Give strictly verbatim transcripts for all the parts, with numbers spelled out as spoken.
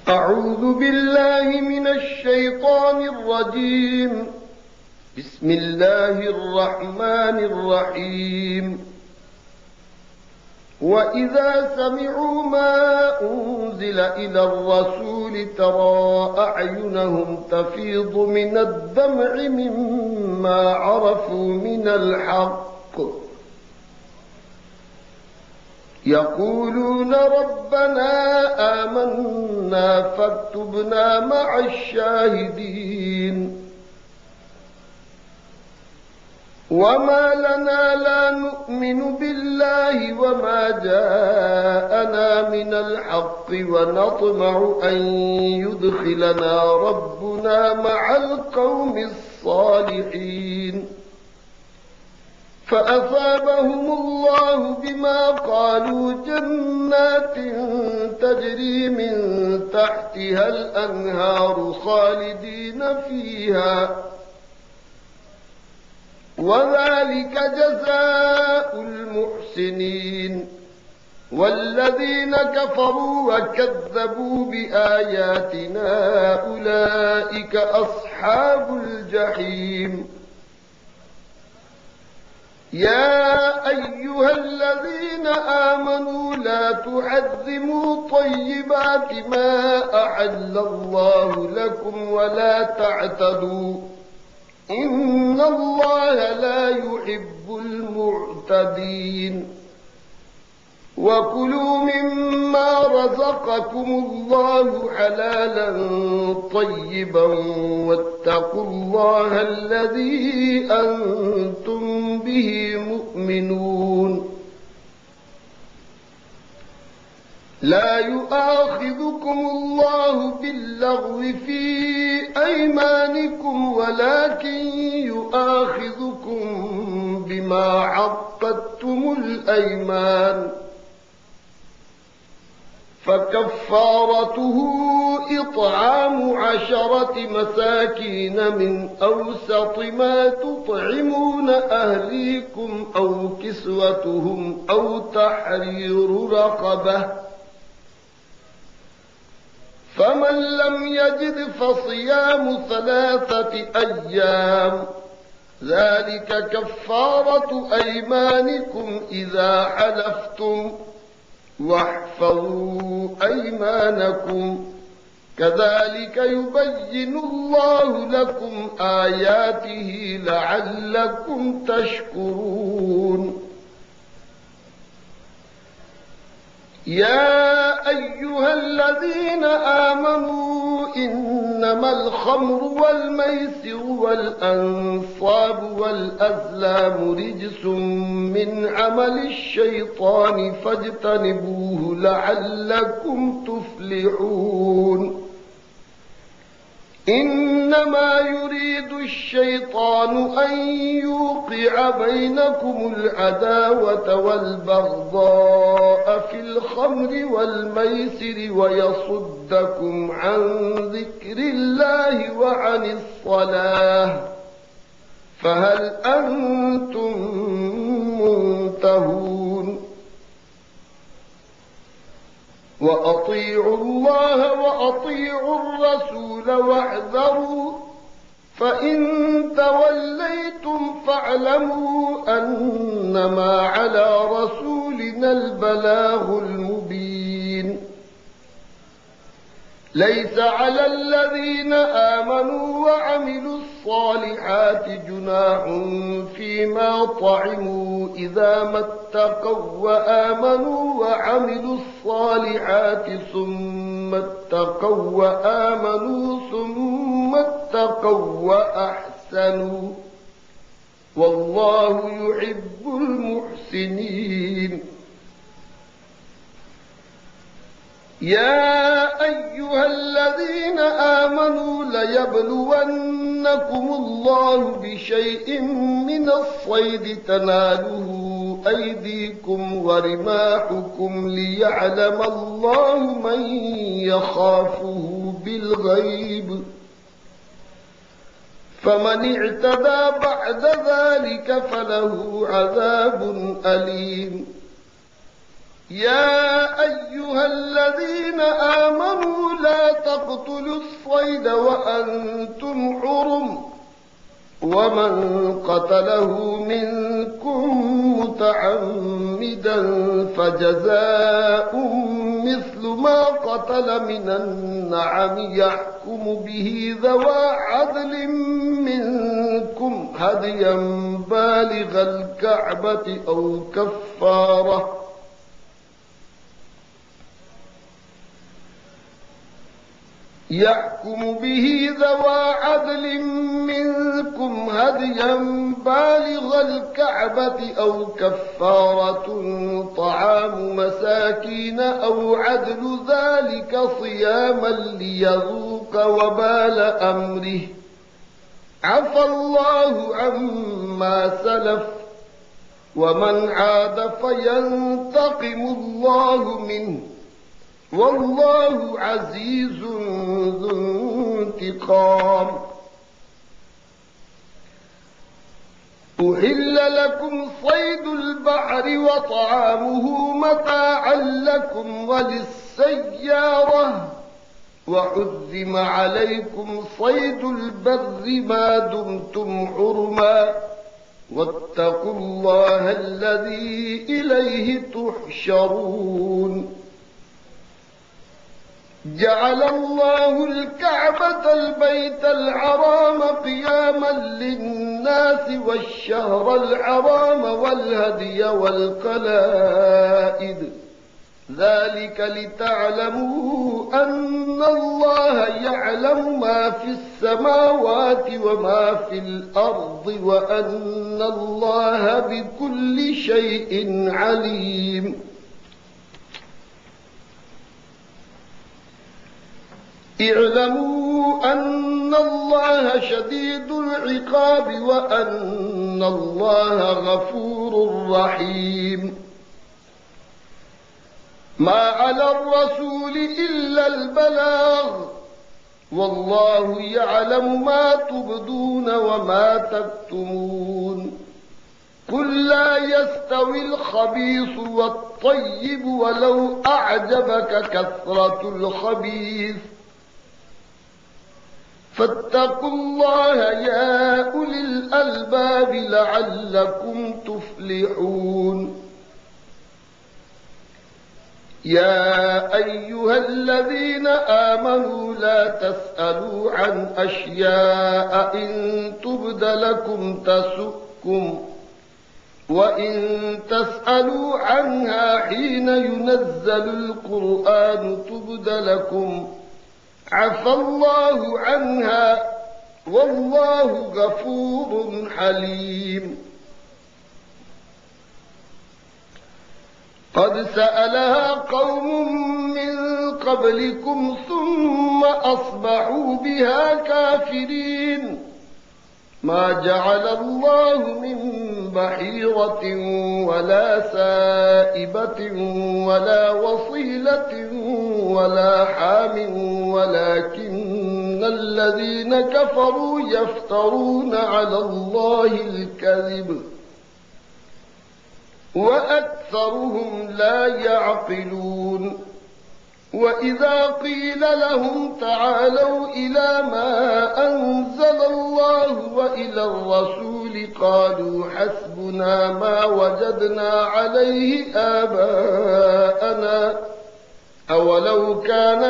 أعوذ بالله من الشيطان الرجيم. بسم الله الرحمن الرحيم. وإذا سمعوا ما أنزل إلى الرسول ترى أعينهم تفيض من الدمع مما عرفوا من الحق يقولون ربنا آمنا فاكتبنا مع الشاهدين. وما لنا لا نؤمن بالله وما جاءنا من الحق ونطمع أن يدخلنا ربنا مع القوم الصالحين. فأثابهم الله بما قالوا جنات تجري من تحتها الأنهار خالدين فيها وذلك جزاء المحسنين. والذين كفروا وكذبوا بآياتنا أولئك أصحاب الجحيم. يا أيها الذين آمنوا لا تحرموا طيبات ما أحل الله لكم ولا تعتدوا إن الله لا يحب المعتدين. وكلوا مما رزقكم الله حلالا طيبا واتقوا الله الذي أنتم به مؤمنون. لا يؤاخذكم الله باللغو في أيمانكم ولكن يؤاخذكم بما عقدتم الأيمان فكفارته إطعام عشرة مساكين من أوسط ما تطعمون أهليكم أو كسوتهم أو تحرير رقبة فمن لم يجد فصيام ثلاثة أيام ذلك كفارة أيمانكم إذا حلفتم واحفظوا أيمانكم كذلك يبين الله لكم آياته لعلكم تشكرون. يا أيها الذين آمنوا إنما الخمر والميسر والأنصاب والأزلام رجس من عمل الشيطان فاجتنبوه لعلكم تفلحون. إنما يريد الشيطان أن يوقع بينكم العداوة والبغضاء في الخمر والميسر ويصدكم عن ذكر الله وعن الصلاة فهل أنتم منتهون؟ وأطيعوا الله وأطيعوا الرسول واحذروا فإن توليتم فاعلموا أنما على رسولنا البلاغ المبين. ليس على الذين آمنوا وعملوا الصالحات جناح فيما طعموا إذا ما اتقوا وآمنوا وعملوا الصالحات ثم اتقوا وآمنوا ثم اتقوا وأحسنوا والله يحب المحسنين. يا أيها الذين آمنوا ليبلونكم الله بشيء من الصيد تناله أيديكم ورماحكم ليعلم الله من يخافه بالغيب فمن اعتدى بعد ذلك فله عذاب أليم. يا أيها الذين آمنوا لا تقتلوا الصيد وأنتم حرم ومن قتله منكم متعمدا فجزاء مثل ما قتل من النعم يحكم به ذوى عدل منكم هديا بالغ الكعبة أو كفارة يحكم به ذوى عدل منكم هديا بالغ الكعبة أو كفارة طعام مساكين أو عدل ذلك صياما ليذوق وبال أمره عفى الله عما سلف ومن عاد فينتقم الله منه والله عزيز ذو انتقام. أحل لكم صيد البحر وطعامه متاعا لكم وللسيارة وحرم عليكم صيد البر ما دمتم حرما واتقوا الله الذي إليه تحشرون. جعل الله الكعبة البيت الحرام قياما للناس والشهر الحرام والهدي والقلائد ذلك لتعلموا أن الله يعلم ما في السماوات وما في الأرض وأن الله بكل شيء عليم. اعلموا أن الله شديد العقاب وأن الله غفور رحيم. ما على الرسول إلا البلاغ والله يعلم ما تبدون وما تكتمون. قل لا يستوي الخبيث والطيب ولو أعجبك كثرة الخبيث فاتقوا الله يا أولي الألباب لعلكم تفلحون. يا أيها الذين آمنوا لا تسألوا عن أشياء إن تبد لكم تسؤكم وإن تسألوا عنها حين ينزل القرآن تبد لكم عفى الله عنها والله غفور حليم. قد سألها قوم من قبلكم ثم أصبحوا بها كافرين. ما جعل الله من بحيرة ولا سائبة ولا وصيلة ولا حام ولكن الذين كفروا يفترون على الله الكذب وأكثرهم لا يعقلون. وإذا قيل لهم تعالوا إلى ما أنزل الله وإلى الرسول قالوا حسبنا ما وجدنا عليه آباءنا أولو كان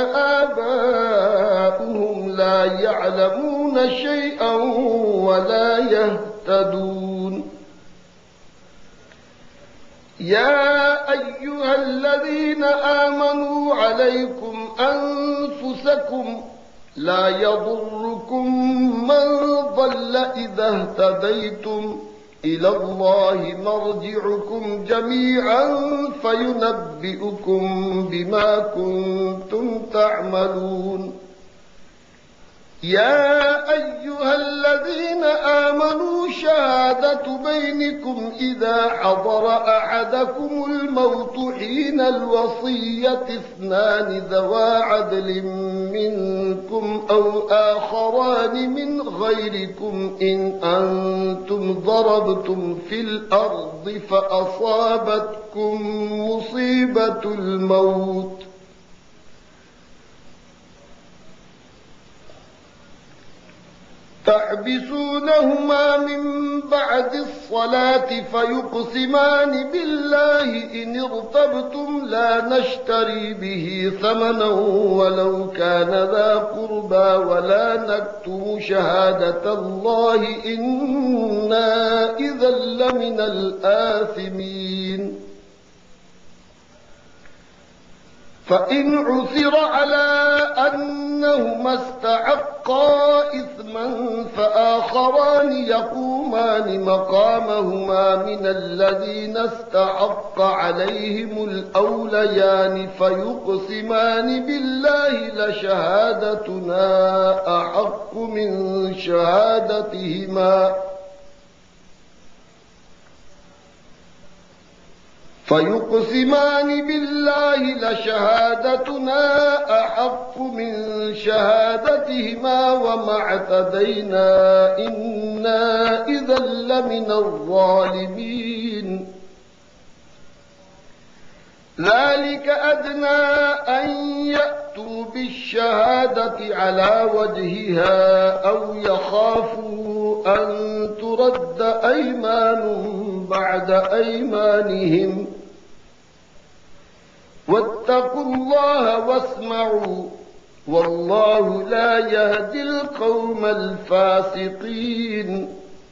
آباؤهم لا يعلمون شيئا ولا يهتدون. يا أيها الذين آمنوا عليكم أنفسكم لا يضركم من ضل إذا اهتديتم إلى الله مرجعكم جميعا فينبئكم بما كنتم تعملون. يا أيها الذين آمنوا شهادة بينكم إذا حضر أحدكم الموت حين الوصية اثنان ذوى عدل منكم أو آخران من غيركم إن أنتم ضربتم في الأرض فأصابتكم مصيبة الموت تحبسونهما من بعد الصلاة فيقسمان بالله إن ارتبتم لا نشتري به ثمنا ولو كان ذا قربى ولا نكتم شهادة الله إنا إذا لمن الآثمين فإن عثر على أنهما استحقا إثما فآخران يقومان مقامهما من الذين استحق عليهم الأوليان فيقسمان بالله لشهادتنا أحق من شهادتهما فيقسمان بالله لشهادتنا أحق من شهادتهما وما اعتدينا إنا إذا لمن الظالمين ذلك أدنى أن يأتوا بالشهادة على وجهها أو يخافوا أن ترد أيمان بعد أيمانهم واتقوا الله واسمعوا والله لا يهدي القوم الفاسقين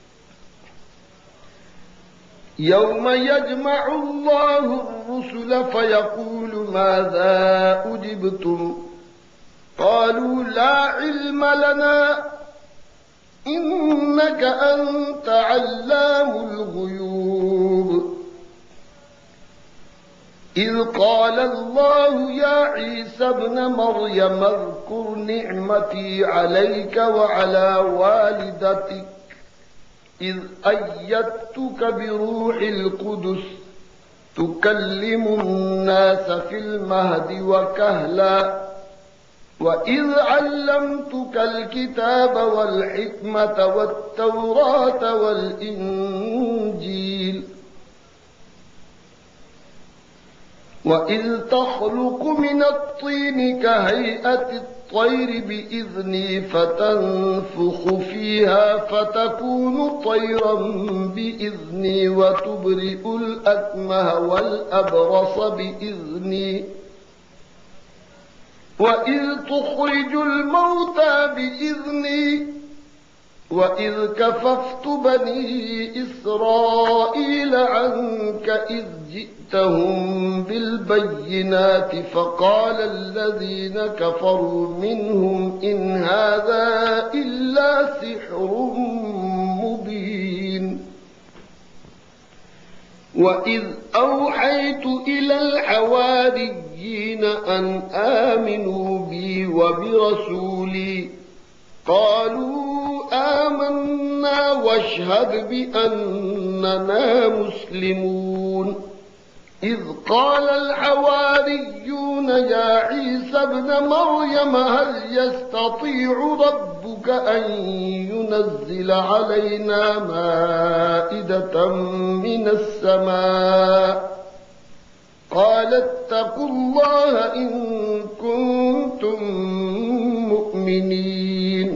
يوم يجمع الله الرسل فيقول ماذا أجبتم قالوا لا علم لنا إنك أنت علام الغيوب إذ قال الله يا عيسى ابن مريم اذكر نعمتي عليك وعلى والدتك إذ أيدتك بروح القدس تكلم الناس في المهد وكهلا وإذ علمتك الكتاب والحكمة والتوراة والإنجيل وإذ تخلق من الطين كهيئة الطير بإذني فتنفخ فيها فتكون طيرا بإذني وتبرئ الأكمه والأبرص بإذني وإذ تخرج الموتى بإذني وإذ كففت بني إسرائيل عنك إذ جئتهم بالبينات فقال الذين كفروا منهم إن هذا إلا سحر مبين وإذ أوحيت إلى الحواريين أن آمنوا بي وبرسولي قالوا آمنا واشهد بأننا مسلمون إذ قال الحواريون يا عيسى ابن مريم هل يستطيع ربك أن ينزل علينا مائدة من السماء قال اتقوا الله إن كنتم مؤمنين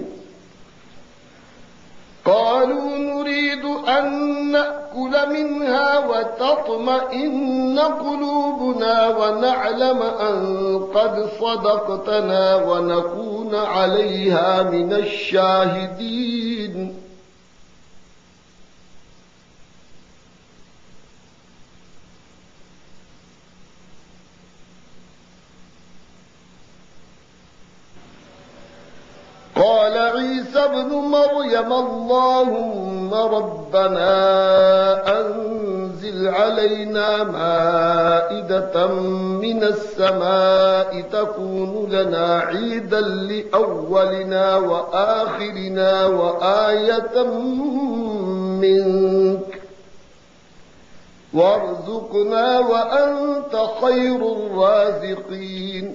قالوا نريد أن نأكل منها وتطمئن قلوبنا ونعلم أن قد صدقتنا ونكون عليها من الشاهدين قال عيسى ابن مريم اللهم ربنا أنزل أنزل علينا مائدة من السماء تكون لنا عيدا لأولنا وآخرنا وآية منك وارزقنا وأنت خير الرازقين.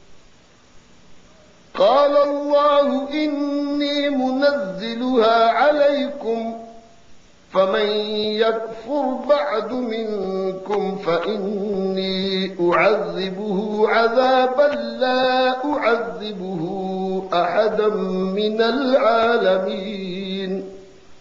قال الله إني منزلها عليكم فمن يكفر بعد منكم فإني أعذبه عذابا لا أعذبه أحدا من العالمين.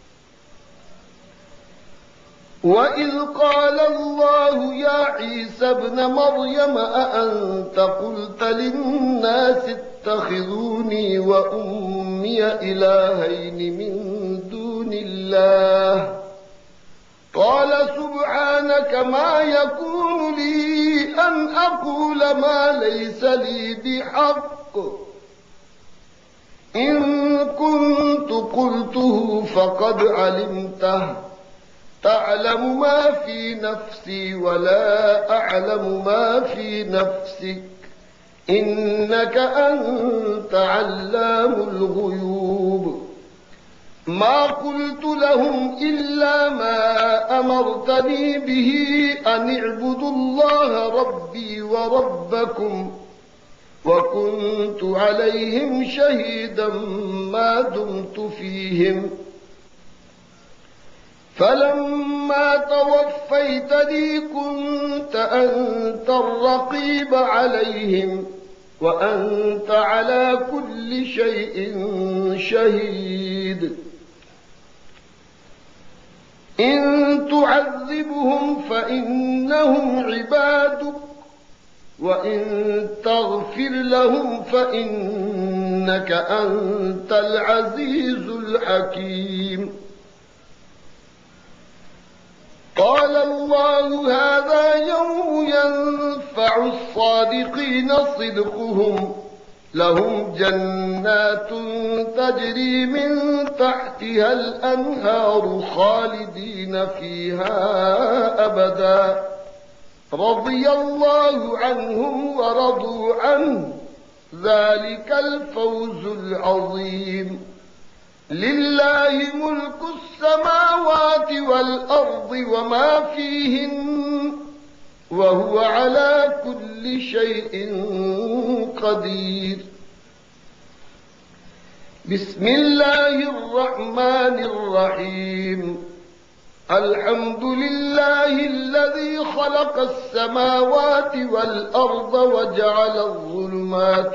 وإذ قال الله يا عيسى ابن مريم أأنت قلت للناس اتخذوني وأمي إلهين من دون الله قال سبحانك ما يكون لي أن أقول ما ليس لي بحق إن كنت قلته فقد علمته تعلم ما في نفسي ولا أعلم ما في نفسك إنك أنت علام الغيوب. ما قلت لهم إلا ما أمرتني به أن اعبدوا الله ربي وربكم وكنت عليهم شهيدا ما دمت فيهم فلما توفيتني كنت أنت الرقيب عليهم وأنت على كل شيء شهيد. إن تعذبهم فإنهم عبادك وإن تغفر لهم فإنك أنت العزيز الحكيم. قال الله هذا يوم ينفع الصادقين صدقهم لهم جنات تجري من تحتها الأنهار خالدين فيها أبدا رضي الله عنهم ورضوا عنه ذلك الفوز العظيم. لله ملك السماوات والأرض وما فيهن وهو على كل شيء قدير. بسم الله الرحمن الرحيم. الحمد لله الذي خلق السماوات والأرض وجعل الظلمات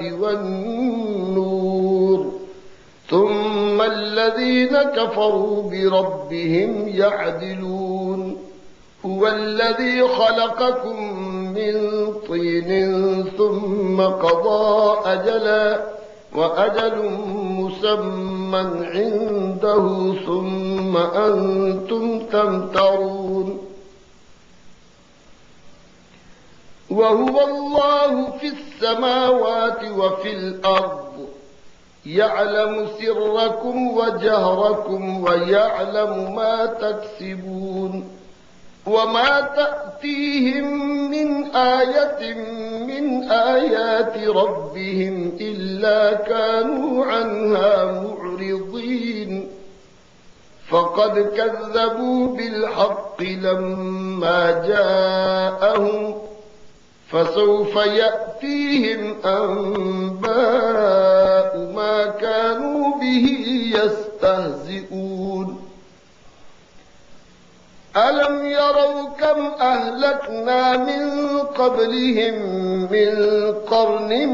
والنور ثم الذين كفروا بربهم يعدلون. هو الذي خلقكم من طين ثم قضى أجلا وأجل مسمى عنده ثم أنتم تمترون. وهو الله في السماوات وفي الأرض يعلم سركم وجهركم ويعلم ما تكسبون. وما تأتيهم من آية من آيات ربهم إلا كانوا عنها معرضين. فقد كذبوا بالحق لما جاءهم فسوف يأتيهم أنباء ما كانوا به يستهزئون. ألم يروا كم أهلكنا من قبلهم من قرن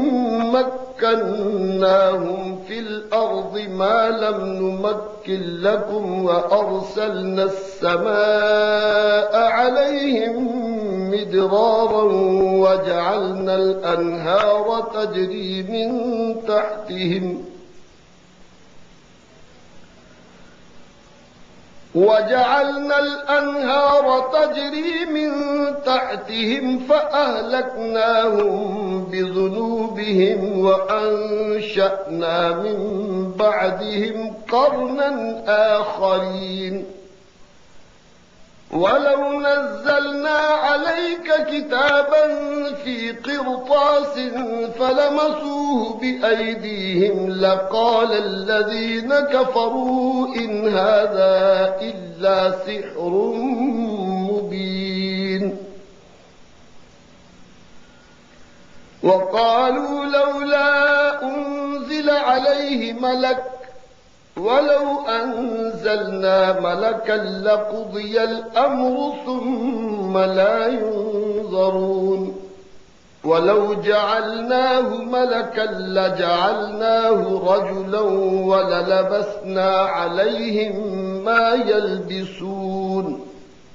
مكناهم في الأرض ما لم نمكن لكم وأرسلنا السماء عليهم مدرارا وجعلنا الأنهار تجري من تحتهم وجعلنا الأنهار تجري من تحتهم فأهلكناهم بذنوبهم وأنشأنا من بعدهم قرنا آخرين. ولو نزلنا عليك كتابا في قرطاس فلمسوه بأيديهم لقال الذين كفروا إن هذا إلا سحر مبين. وقالوا لولا أنزل عليه ملك ولو أنزلنا ملكا لقضي الأمر ثم لا ينظرون. ولو جعلناه ملكا لجعلناه رجلا وللبسنا عليهم ما يلبسون.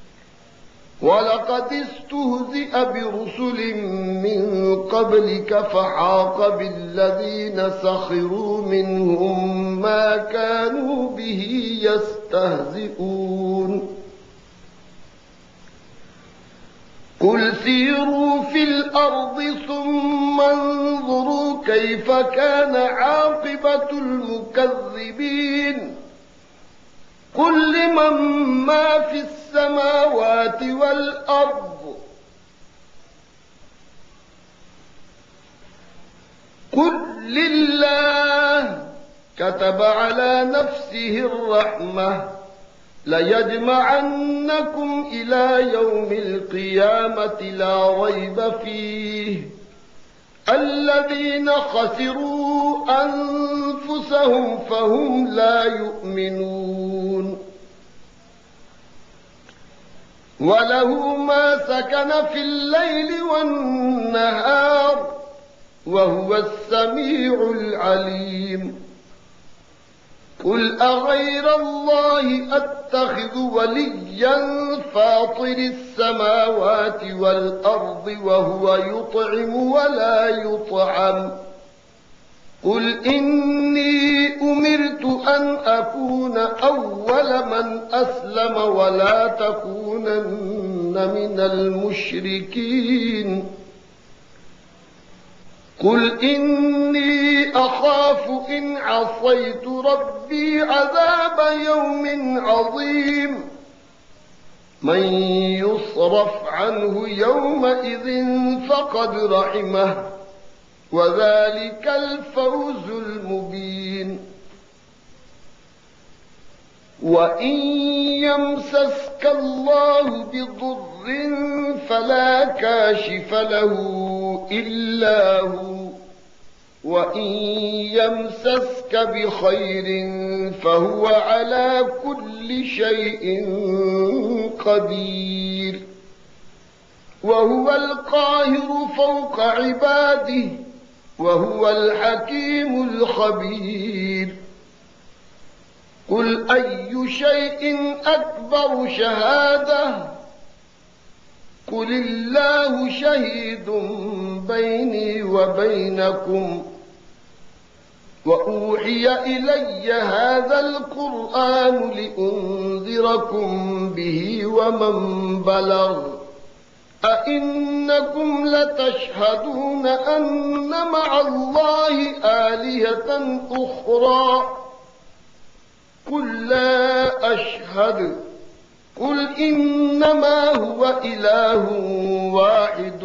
ولقد استهزئ برسل من قبلك فحاق بالذين سخروا منهم ما كانوا به يستهزئون. قل سيروا في الأرض ثم انظروا كيف كان عاقبة المكذبين. قل لمن ما في السماوات والأرض قل لله كتب على نفسه الرحمة ليجمعنكم إلى يوم القيامة لا ريب فيه الذين خسروا أنفسهم فهم لا يؤمنون. وله ما سكن في الليل والنهار وهو السميع العليم. قل أغير الله أتخذ وليا فاطر السماوات والأرض وهو يطعم ولا يطعم. قل إني أمرت أن أكون أول من أسلم ولا تكونن من المشركين. قل إني أخاف إن عصيت ربي عذاب يوم عظيم. من يصرف عنه يومئذ فقد رحمه وذلك الفوز المبين. وإن يمسسك الله بضر فلا كاشف له إلا هو وإن يمسسك بخير فهو على كل شيء قدير. وهو القاهر فوق عباده وهو الحكيم الخبير. قل أي شيء أكبر شهادة قل الله شهيد بيني وبينكم وأوحي إلي هذا القرآن لأنذركم به ومن بلغ أئنكم لتشهدون أن مع الله آلهة أخرى قل لا أشهد قل إنما هو إله واحد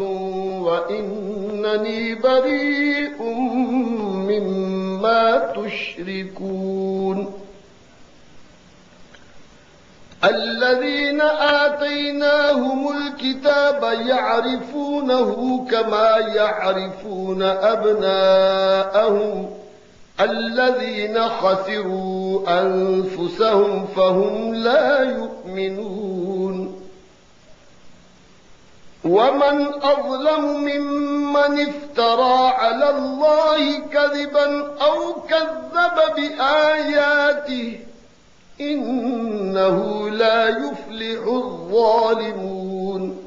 وإنني بريء مما تشركون. الذين آتيناهم الكتاب يعرفونه كما يعرفون أبناءهم الذين خسروا أنفسهم فهم لا يؤمنون. ومن أظلم ممن افترى على الله كذبا أو كذب بآياته إنه لا يفلح الظالمون.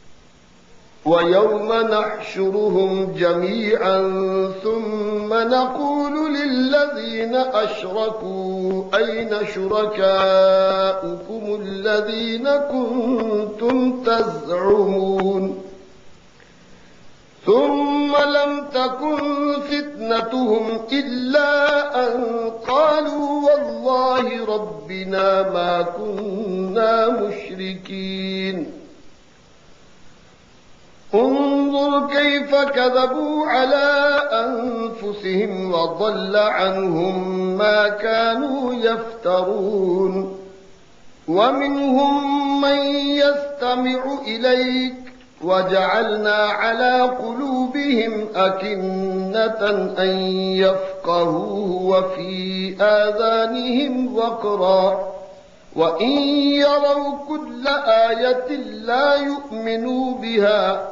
ويوم نحشرهم جميعا ثم نقول للذين أشركوا أين شركاؤكم الذين كنتم تزعمون ثم لم تكن فتنتهم إلا أن قالوا والله ربنا ما كنا مشركين انظر كيف كذبوا على أنفسهم وضل عنهم ما كانوا يفترون ومنهم من يستمع إليك وجعلنا على قلوبهم أكنة أن يفقهوه وفي آذانهم وقرا وإن يروا كل آية لا يؤمنوا بها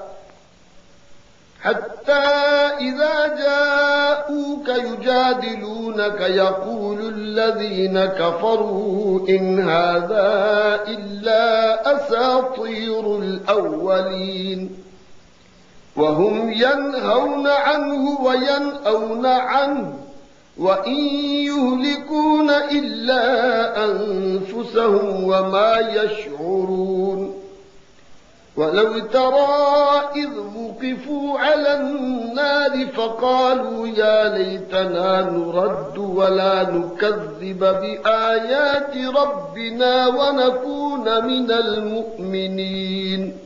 حتى إذا جاءوك يجادلونك يقول الذين كفروا إن هذا إلا أساطير الأولين وهم ينهون عنه وينأون عنه وإن يهلكون إلا أنفسهم وما يشعرون ولو ترى إذ وقفوا على النار فقالوا يا ليتنا نرد ولا نكذب بآيات ربنا ونكون من المؤمنين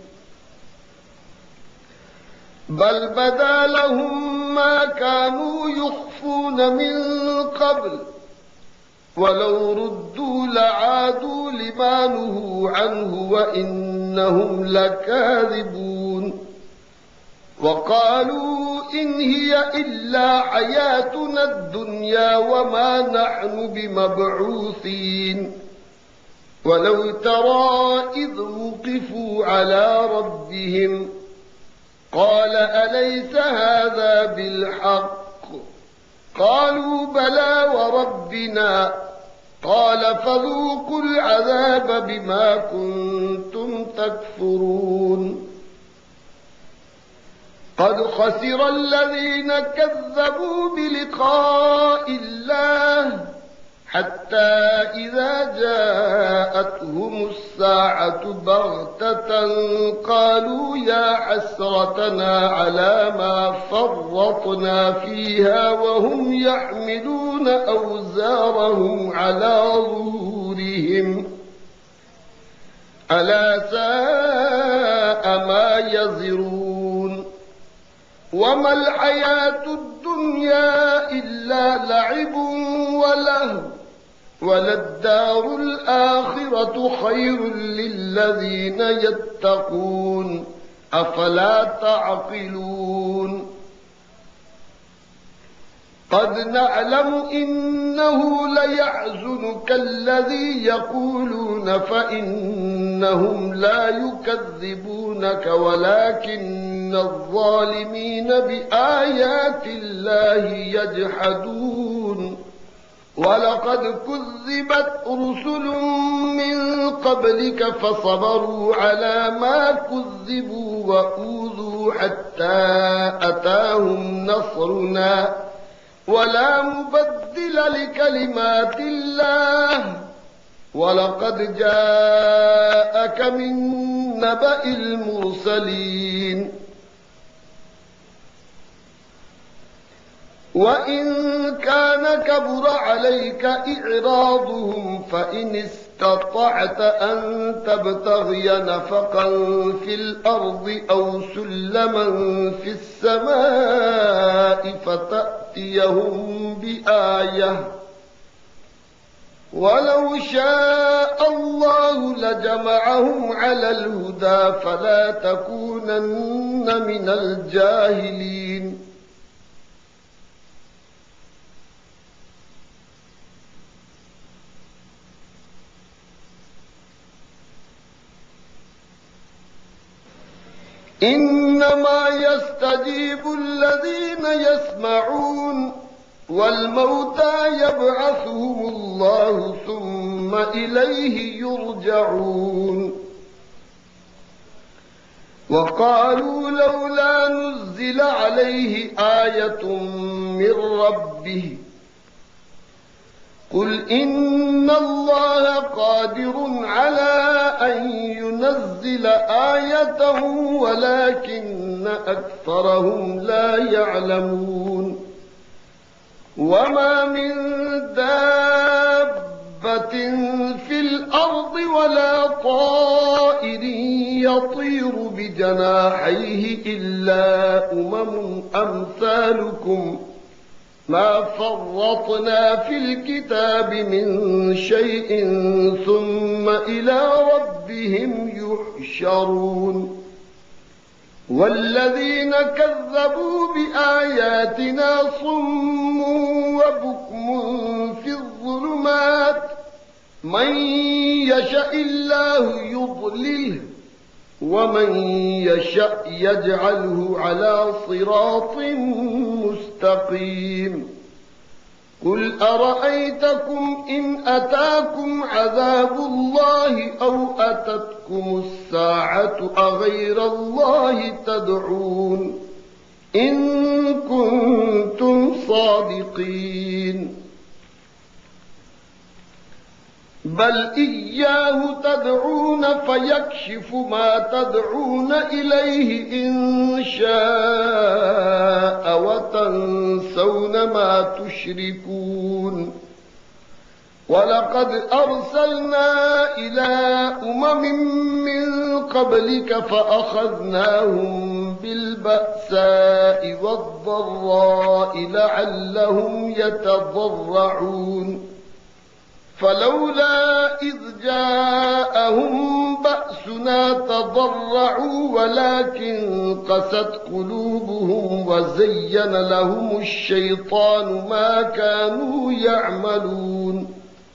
بل بدا لهم ما كانوا يخفون من قبل ولو ردوا لعادوا لما نهوا عنه وإنهم لكاذبون وقالوا إن هي إلا حياتنا الدنيا وما نحن بمبعوثين ولو ترى إذ وقفوا على ربهم قال أليس هذا بالحق قالوا بلى وربنا قال فذوقوا العذاب بما كنتم تكفرون قد خسر الذين كذبوا بلقاء الله حتى إذا جاءتهم الساعة بغتة قالوا يا حسرتنا على ما فرطنا فيها وهم يحملون أوزارهم على ظهورهم ألا ساء ما يزرون وما الحياة الدنيا إلا لعب ولهو وللدار الآخرة خير للذين يتقون أفلا تعقلون قد نعلم إنه ليحزنك الذي يقولون فإنهم لا يكذبونك ولكن الظالمين بآيات الله يجحدون ولقد كذبت رسل من قبلك فصبروا على ما كذبوا وأوذوا حتى أتاهم نصرنا ولا مبدل لكلمات الله ولقد جاءك من نبأ المرسلين وإن كان كبر عليك إعراضهم فإن استطعت أن تبتغي نفقا في الأرض أو سلما في السماء فتأتيهم بآية ولو شاء الله لجمعهم على الهدى فلا تكونن من الجاهلين إنما يستجيب الذين يسمعون والموتى يبعثهم الله ثم إليه يرجعون وقالوا لولا نزل عليه آية من ربه قل إن الله قادر على أن ينزل آية ولكن أكثرهم لا يعلمون وما من دابة في الأرض ولا طائر يطير بجناحيه إلا أمم أمثالكم ما فرطنا في الكتاب من شيء ثم إلى ربهم يحشرون والذين كذبوا بآياتنا صم وبكم في الظلمات من يشاء الله يضلله ومن يشاء يجعله على صراط مستقيم قل أرأيتكم إن أتاكم عذاب الله أو أتتكم الساعة أغير الله تدعون إن كنتم صادقين بل إياه تدعون فيكشف ما تدعون إليه إن شاء وتنسون ما تشركون ولقد أرسلنا إلى أمم من قبلك فأخذناهم بالبأساء والضراء لعلهم يتضرعون فلولا إذ جاءهم بأسنا تضرعوا ولكن قست قلوبهم وزين لهم الشيطان ما كانوا يعملون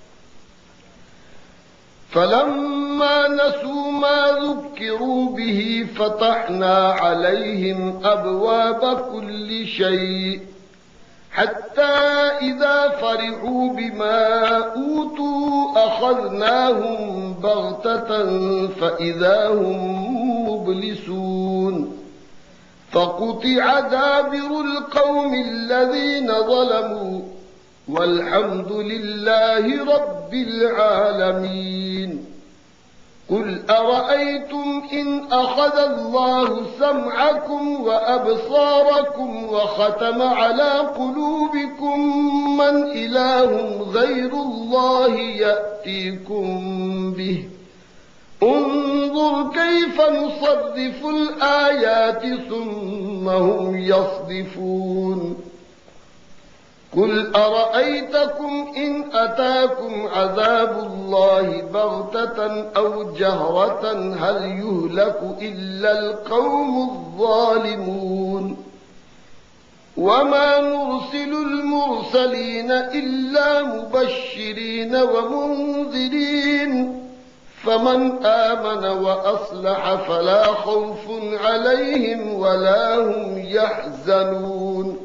فلما نسوا ما ذكروا به فتحنا عليهم أبواب كل شيء حتى إذا فرحوا بما أوتوا أخذناهم بغتة فإذا هم مبلسون فقطع دابر القوم الذين ظلموا والحمد لله رب العالمين قل أرأيتم إن أخذ الله سمعكم وأبصاركم وختم على قلوبكم من إله غير الله يأتيكم به انظر كيف نصرف الآيات ثم هم يصدفون قل أرأيتكم إن أتاكم عذاب الله بغتة أو جهرة هل يهلك إلا القوم الظالمون وما نرسل المرسلين إلا مبشرين ومنذرين فمن آمن وأصلح فلا خوف عليهم ولا هم يحزنون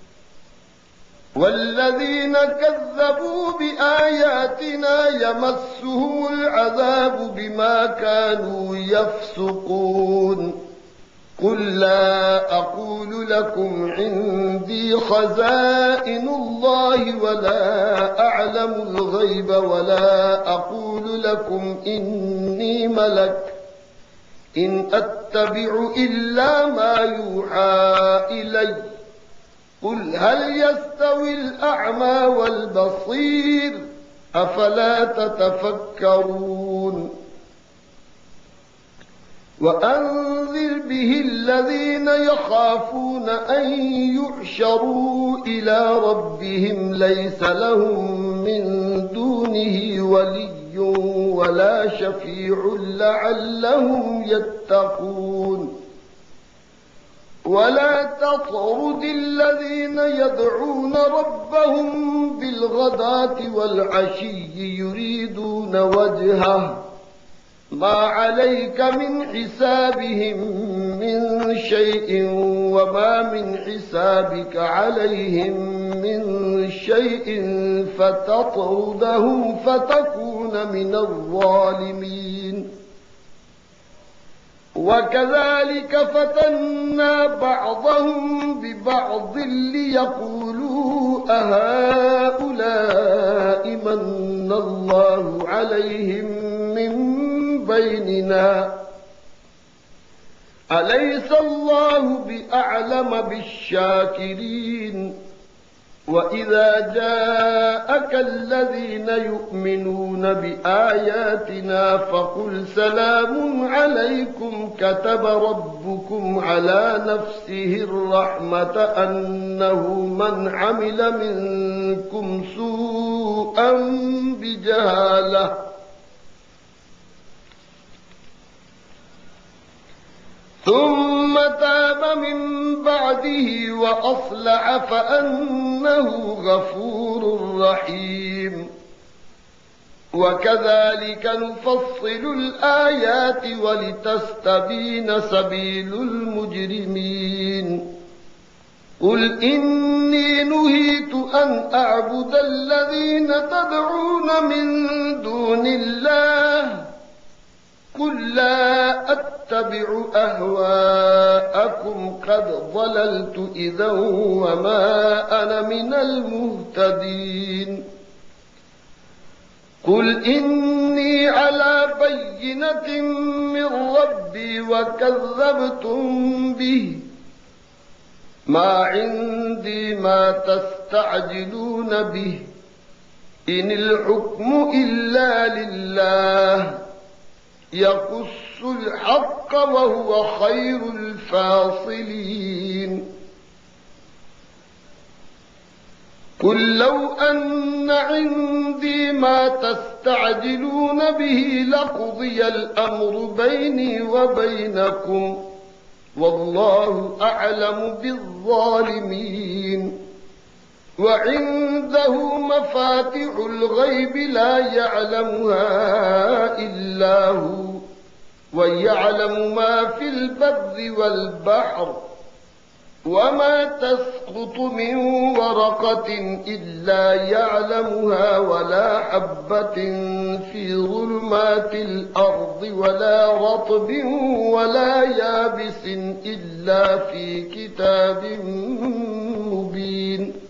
والذين كذبوا بآياتنا يمسهم العذاب بما كانوا يفسقون قل لا أقول لكم عندي خزائن الله ولا أعلم الغيب ولا أقول لكم إني ملك إن أتبع إلا ما يوحى إلي قل هل يستوي الأعمى والبصير أفلا تتفكرون وأنذر به الذين يخافون أن يحشروا إلى ربهم ليس لهم من دونه ولي ولا شفيع لعلهم يتقون ولا تطرد الذين يدعون ربهم بالغداة والعشي يريدون وجهه ما عليك من حسابهم من شيء وما من حسابك عليهم من شيء فتطردهم فتكون من الظالمين وكذلك فتنا بعضهم ببعض ليقولوا أهؤلاء من الله عليهم من بيننا أليس الله بأعلم بالشاكرين وإذا جاءك الذين يؤمنون بآياتنا فقل سلام عليكم كتب ربكم على نفسه الرحمة أنه من عمل منكم سوءا بجهالة ثم تاب من بعده وأصلح فأنه غفور رحيم وكذلك نفصل الآيات ولتستبين سبيل المجرمين قل إني نهيت أن أعبد الذين تدعون من دون الله قل لا أتبع أهواءكم قد ضللت إذا وما أنا من المهتدين قل إني على بينة من ربي وكذبتم به ما عندي ما تستعجلون به إن الحكم إلا لله يقص الحق وهو خير الفاصلين قل لو أن عندي ما تستعجلون به لقضي الأمر بيني وبينكم والله أعلم بالظالمين وعنده مفاتح الغيب لا يعلمها إلا هو ويعلم ما في البر والبحر وما تسقط من ورقة إلا يعلمها ولا حبة في ظلمات الأرض ولا رطب ولا يابس إلا في كتاب مبين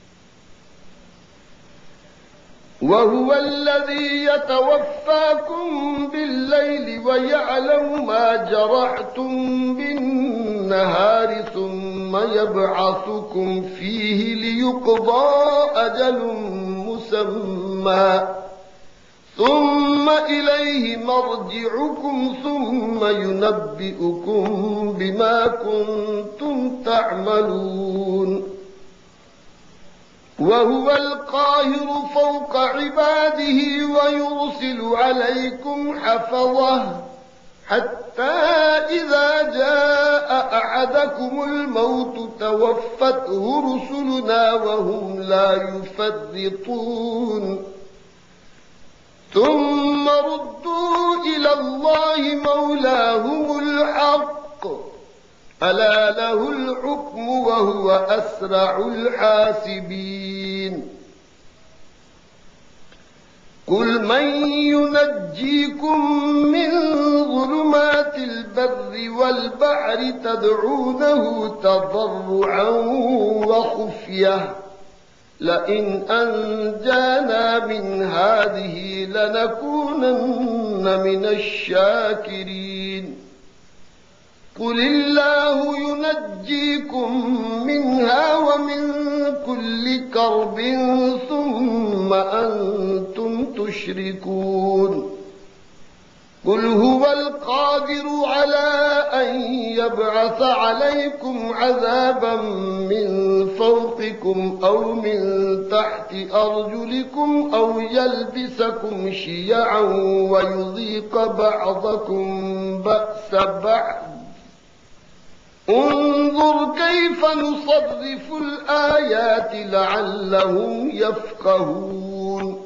وهو الذي يتوفاكم بالليل ويعلم ما جرحتم بالنهار ثم يبعثكم فيه ليقضى أجل مسمى ثم إليه مرجعكم ثم ينبئكم بما كنتم تعملون وهو القاهر فوق عباده ويرسل عليكم حفظه حتى إذا جاء أحدكم الموت توفته رسلنا وهم لا يفرطون ثم ردوا إلى الله مولاهم الحق ألا له الحكم وهو أسرع الحاسبين قل من ينجيكم من ظلمات البر والبحر تدعونه تضرعا وخفية لئن أنجانا من هذه لنكونن من الشاكرين قل الله ينجيكم منها ومن كل كرب ثم أنتم تشركون قل هو القادر على أن يبعث عليكم عذابا من فوقكم أو من تحت أرجلكم أو يلبسكم شيعا ويذيق بعضكم بأس بعض انظر كيف نصرف الآيات لعلهم يفقهون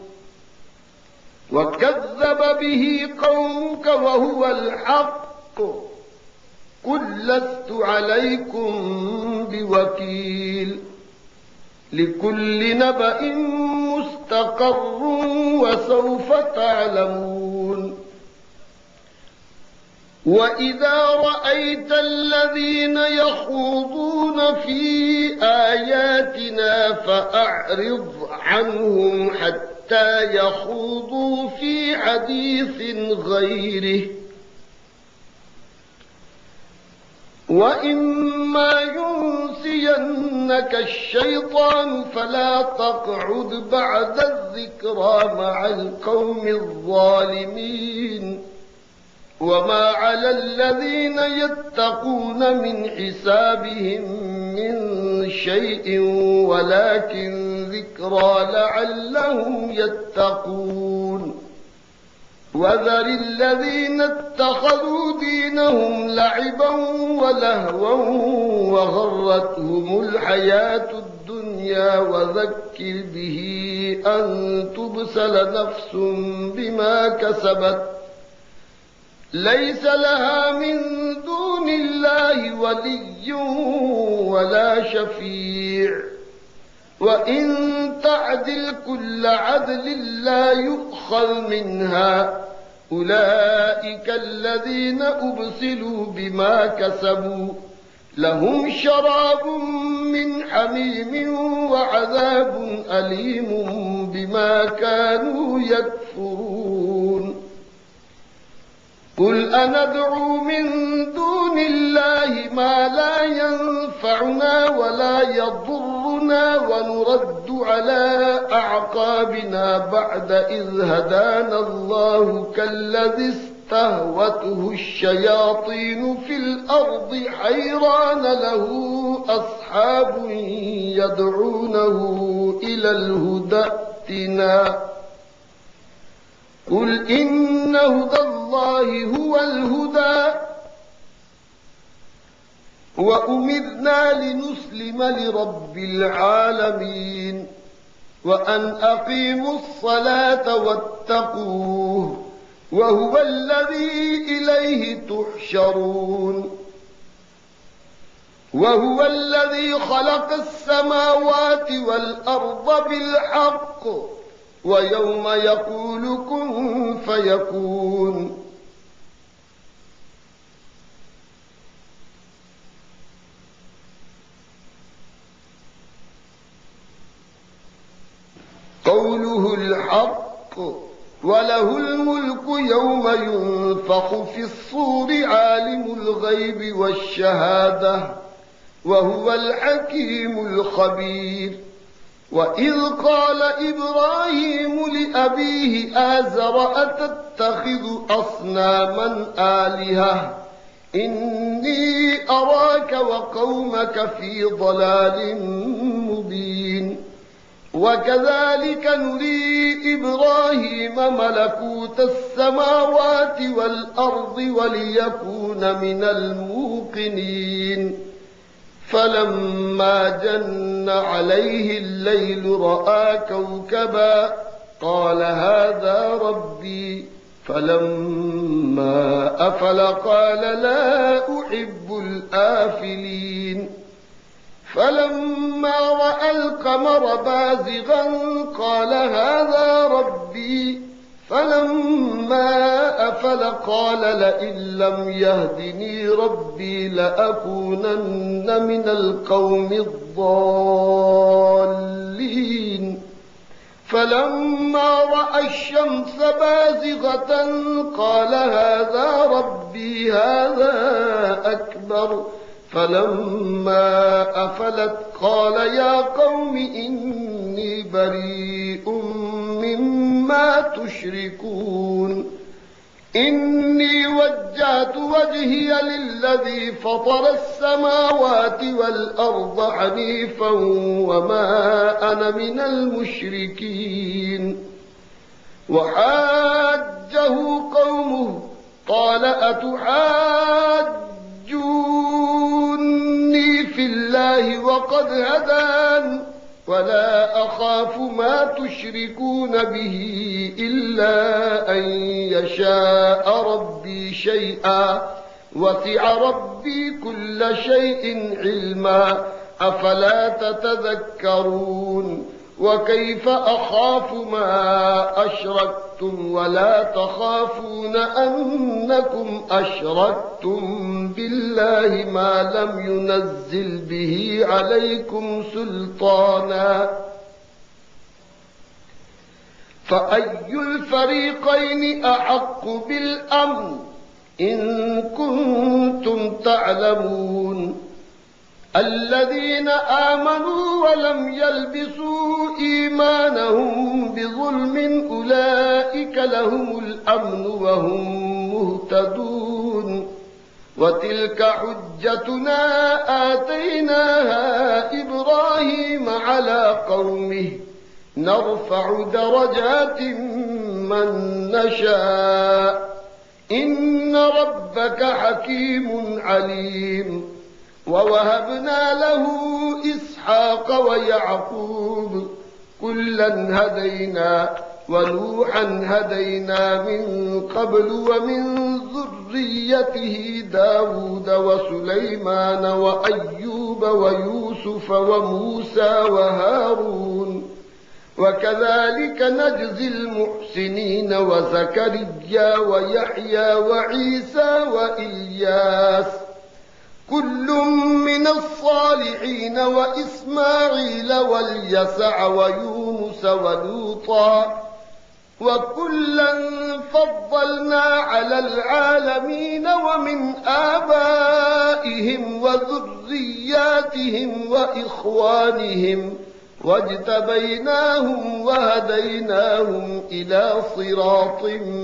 وكذب به قومك وهو الحق قل لست عليكم بوكيل لكل نبأ مستقر وسوف تعلمون وإذا رأيت الذين يخوضون في آياتنا فأعرض عنهم حتى يخوضوا في حديث غيره وإما ينسينك الشيطان فلا تقعد بعد الذكرى مع القوم الظالمين وما على الذين يتقون من حسابهم من شيء ولكن ذكرى لعلهم يتقون وذر الذين اتخذوا دينهم لعبا ولهوا وغرتهم الحياة الدنيا وذكر به أن تبسل نفس بما كسبت ليس لها من دون الله ولي ولا شفيع وإن تعدل كل عدل لا يؤخذ منها أولئك الذين أبسلوا بما كسبوا لهم شراب من حميم وعذاب أليم بما كانوا يكفرون قل أندعو من دون الله ما لا ينفعنا ولا يضرنا ونرد على أعقابنا بعد إذ هدانا الله كالذي استهوته الشياطين في الأرض حيران له أصحاب يدعونه إلى الهدى ائتنا قل إن هدى الله هو الهدى وأمرنا لنسلم لرب العالمين وأن أقيموا الصلاة واتقوه وهو الذي إليه تحشرون وهو الذي خلق السماوات والأرض بالحق ويوم يقول كن فيكون قوله الحق وله الملك يوم ينفخ في الصور عالم الغيب والشهادة وهو الحكيم الخبير وإذ قال إبراهيم لأبيه آزر أتتخذ أصناما آلهة إني أراك وقومك في ضلال مبين وكذلك نري إبراهيم ملكوت السماوات والأرض وليكون من الموقنين فلما جن عليه الليل رأى كوكبا قال هذا ربي فلما أفل قال لا أحب الآفلين فلما رأى القمر بازغا قال هذا ربي فلما أفل قال لئن لم يهدني ربي لأكونن من القوم الضالين فلما رأى الشمس بازغة قال هذا ربي هذا أكبر فلما أفلت قال يا قوم إني بريء مما تشركون إني وجهت وجهي للذي فطر السماوات والأرض حنيفا وما أنا من المشركين وحاجه قومه قال أتحاجوني في الله وقد هدان ولا أخاف ما تشركون به إلا أن يشاء ربي شيئا وسع ربي كل شيء علما أفلا تتذكرون وكيف أخاف ما أشركتم ولا تخافون أنكم أشركتم بالله ما لم ينزل به عليكم سلطانا فأي الفريقين أحق بالأمن إن كنتم تعلمون الذين آمنوا ولم يلبسوا إيمانهم بظلم أولئك لهم الأمن وهم مهتدون وتلك حجتنا آتيناها إبراهيم على قومه نرفع درجات من نشاء إن ربك حكيم عليم ووهبنا له إسحاق ويعقوب كلا هدينا ونوحا هدينا من قبل ومن ذريته داود وسليمان وأيوب ويوسف وموسى وهارون وكذلك نجزي المحسنين وزكريا ويحيى وعيسى وإلياس كل من الصالحين وإسماعيل واليسع ويونس ولوطا وكلا فضلنا على العالمين ومن آبائهم وذرياتهم وإخوانهم واجتبيناهم وهديناهم إلى صراط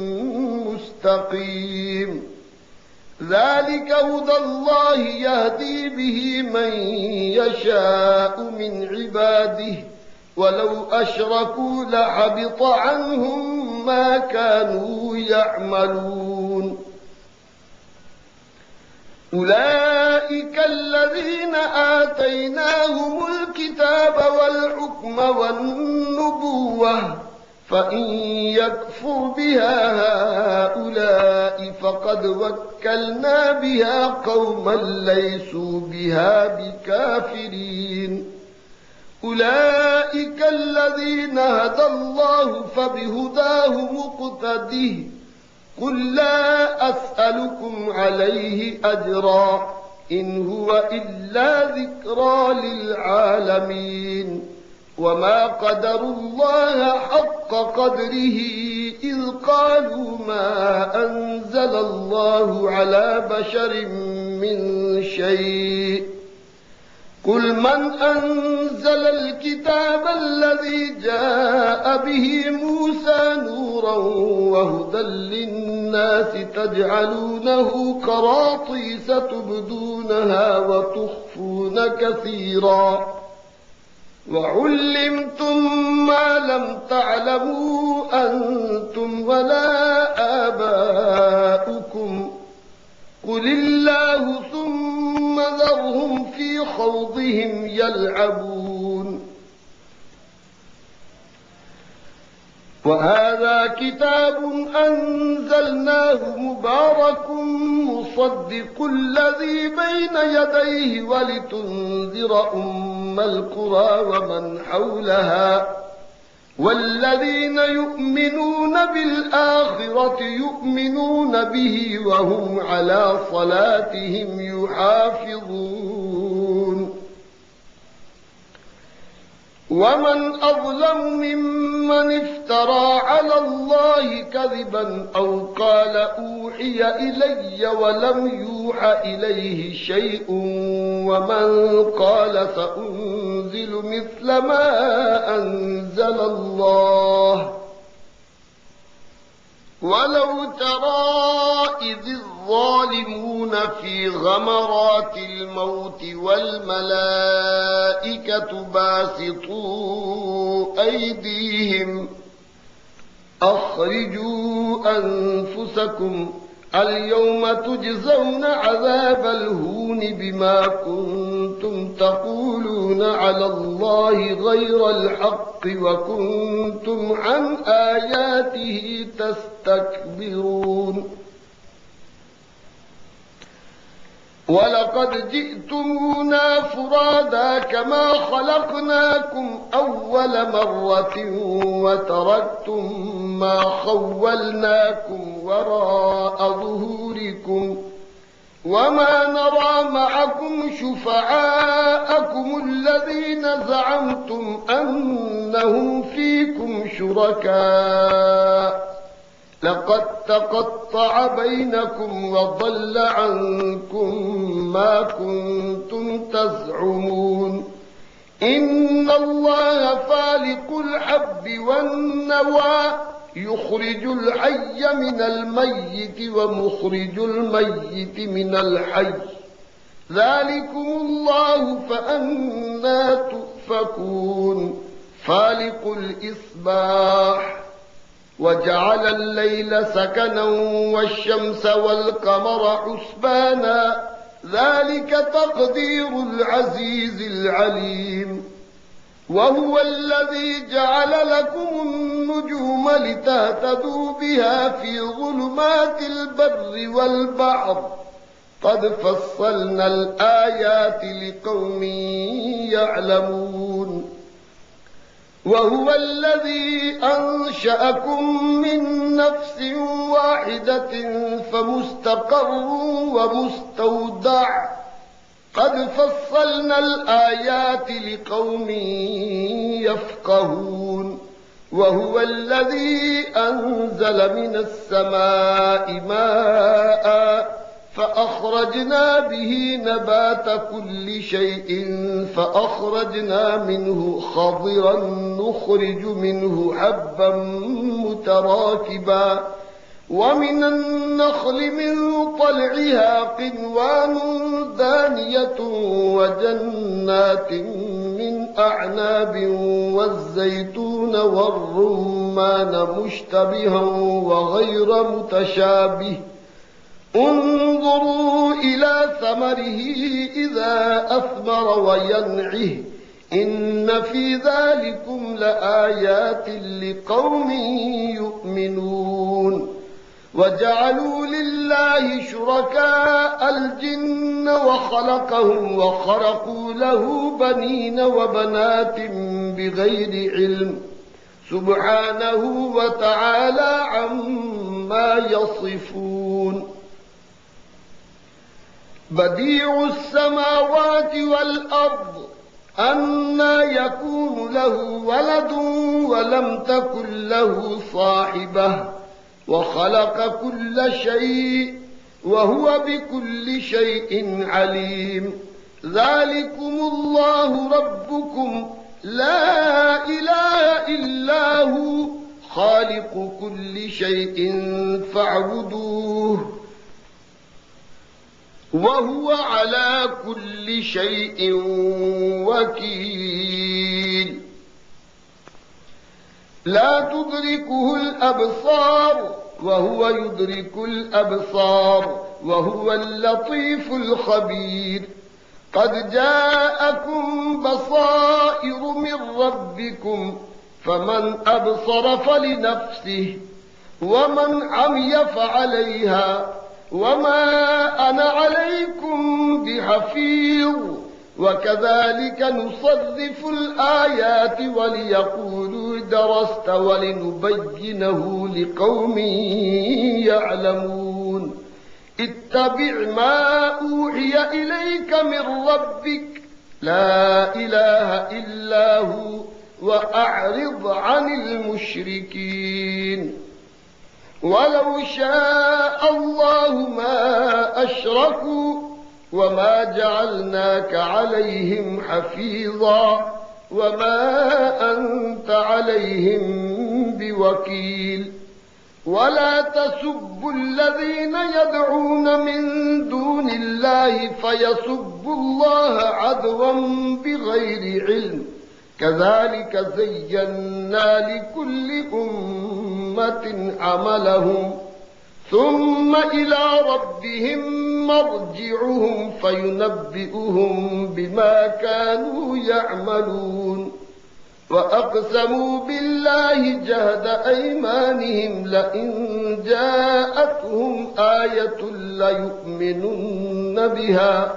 مستقيم ذلك هدى الله يهدي به من يشاء من عباده ولو أشركوا لحبط عنهم ما كانوا يعملون أولئك الذين آتيناهم الكتاب والحكم والنبوة فإن يكفر بها هؤلاء فقد وكلنا بها قوما ليسوا بها بكافرين أولئك الذين هدى الله فبهداه مقتده قل لا أسألكم عليه أجرا إن هو إلا ذكرى للعالمين وما قدروا الله حق قدره إذ قالوا ما أنزل الله على بشر من شيء قل من أنزل الكتاب الذي جاء به موسى نورا وهدى للناس تجعلونه قراطيس تبدونها وتخفون كثيرا وعلمتم ما لم تعلموا أنتم ولا آباؤكم قل الله ثم ذرهم في خوضهم يلعبون وهذا كتاب أنزلناه مبارك مصدق الذي بين يديه ولتنذر أم القرى ومن حولها والذين يؤمنون بالآخرة يؤمنون به وهم على صلاتهم يحافظون ومن أظلم ممن افترى على الله كذبا أو قال أوحي إلي ولم يوحى إليه شيء ومن قال سأنزل مثل ما أنزل الله ولو ترى إذ الظالمون في غمرات الموت والملائكة باسطوا أيديهم أخرجوا أنفسكم اليوم تجزون عذاب الهون بما كنتم تقولون على الله غير الحق وكنتم عن آياته تستكبرون ولقد جئتمونا فرادا كما خلقناكم أول مرة وتركتم ما خولناكم وراء ظهوركم وما نرى معكم شفعاءكم الذين زعمتم أنهم فيكم شركاء لقد تقطع بينكم وضل عنكم ما كنتم تزعمون إن الله فالق الحب والنوى يخرج الحي من الميت ومخرج الميت من الحي ذلكم الله فأنى تؤفكون فالق الإصباح وجعل الليل سكنا والشمس والقمر حسبانا ذلك تقدير العزيز العليم وهو الذي جعل لكم النجوم لتهتدوا بها في ظلمات البر والبحر قد فصلنا الآيات لقوم يعلمون وهو الذي أنشأكم من نفس واحدة فمستقر ومستودع قد فصلنا الآيات لقوم يفقهون وهو الذي أنزل من السماء ماء فأخرجنا به نبات كل شيء فأخرجنا منه خضرا نخرج منه حبا متراكبا ومن النخل من طلعها قنوان دانية وجنات من أعناب والزيتون والرمان مشتبها وغير متشابه انظروا إلى ثمره إذا أثمر وينعه إن في ذلكم لآيات لقوم يؤمنون وجعلوا لله شركاء الجن وخلقهم وخرقوا له بنين وبنات بغير علم سبحانه وتعالى عما يصفون بديع السماوات والأرض أنى يكون له ولد ولم تكن له صاحبة وخلق كل شيء وهو بكل شيء عليم ذلكم الله ربكم لا إله إلا هو خالق كل شيء فاعبدوه وهو على كل شيء وكيل لا تدركه الأبصار وهو يدرك الأبصار وهو اللطيف الخبير قد جاءكم بصائر من ربكم فمن أبصر فلنفسه ومن عمي فعليها وما أنا عليكم بحفيظ وكذلك نصرف الآيات وليقولوا درست ولنبينه لقوم يعلمون اتبع ما أوحي إليك من ربك لا إله إلا هو وأعرض عن المشركين ولو شاء الله ما أشركوا وما جعلناك عليهم حفيظا وما أنت عليهم بوكيل ولا تسبوا الذين يدعون من دون الله فيسبوا الله عدوا بغير علم كذلك زينا لكل أمة عملهم ثم إلى ربهم مرجعهم فينبئهم بما كانوا يعملون وأقسموا بالله جهد أيمانهم لئن جاءتهم آية ليؤمنن بها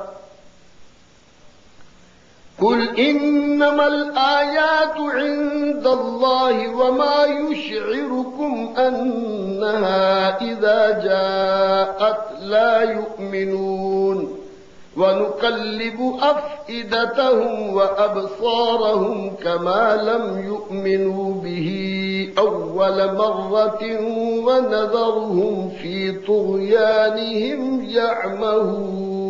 قل إنما الآيات عند الله وما يشعركم أنها إذا جاءت لا يؤمنون ونقلب أفئدتهم وأبصارهم كما لم يؤمنوا به أول مرة ونذرهم في طغيانهم يعمهون